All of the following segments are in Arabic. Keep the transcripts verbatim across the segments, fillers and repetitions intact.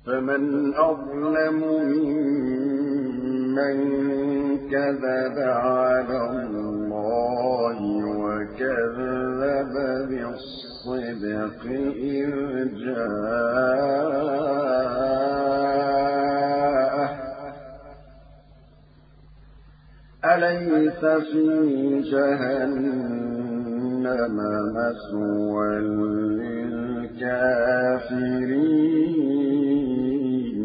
فمن أظلم ممن كذب على الله وكذب بالصدق إذ جاءه أليس في جهنم مثوى للكافرين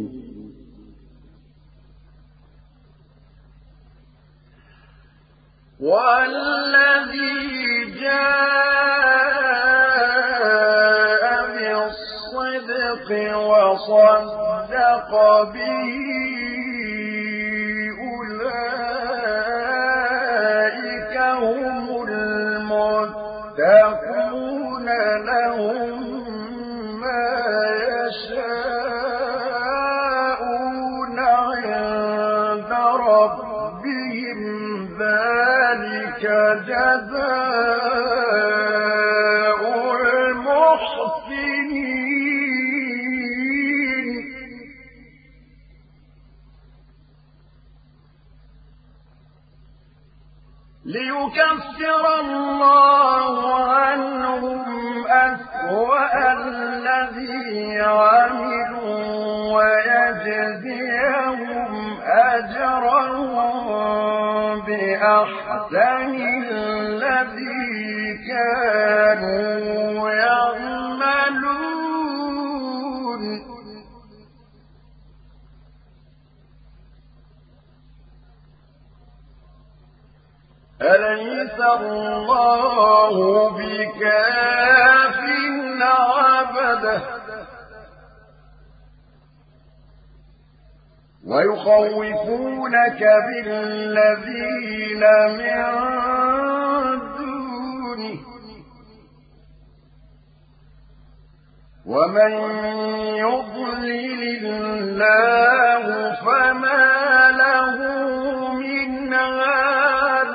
والذي جاء بالصدق وصدق به أولئك هم المتقون لهم ما يشاءون عند ربهم ذلك جزاء المحسنين ليكفر الله عنهم أسوأ الذي عملوا ويجزيهم أجرهم بأحسن الذي كانوا يعملون أليس الله بكاف عبده ويخوفونك بالذين من دونه ومن يضلل الله فما له من هاد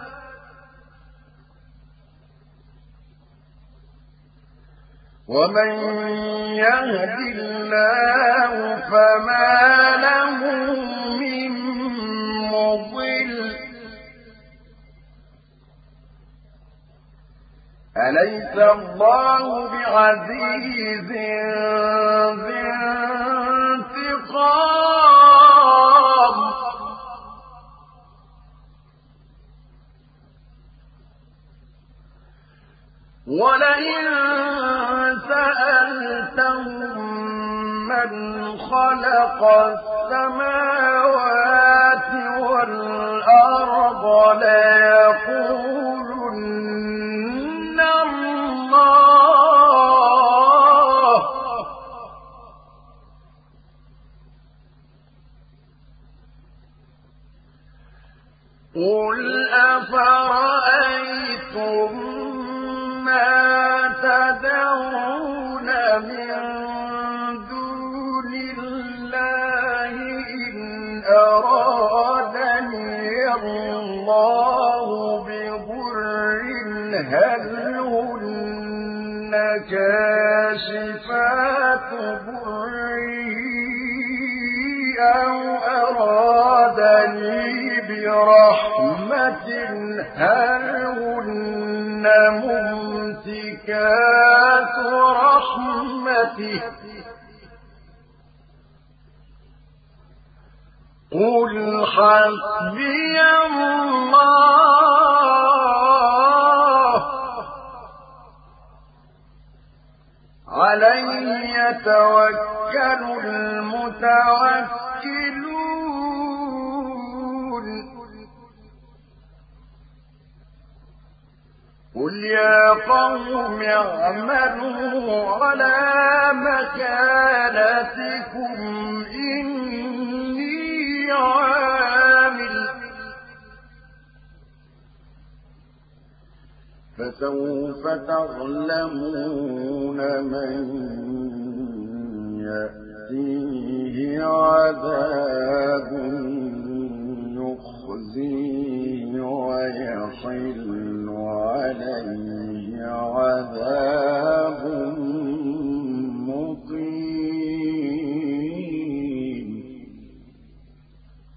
ومن يهد الله فما له من مضل أليس الله بعزيز ذي انتقام ولئن سألتهم من خلق السماوات والأرض ليقولن الله قل أفرأيتم ما تدعون من دون الله إن أرادني الله بضر هل هن كاشفات ضره أو أرادني برحمة هل هن ممسكات رحمته قل حسبي الله عليه يتوكل المتوكلون قل يا قوم اعملوا على مكانتكم إني عامل فسوف تعلمون من يأتيه عذاب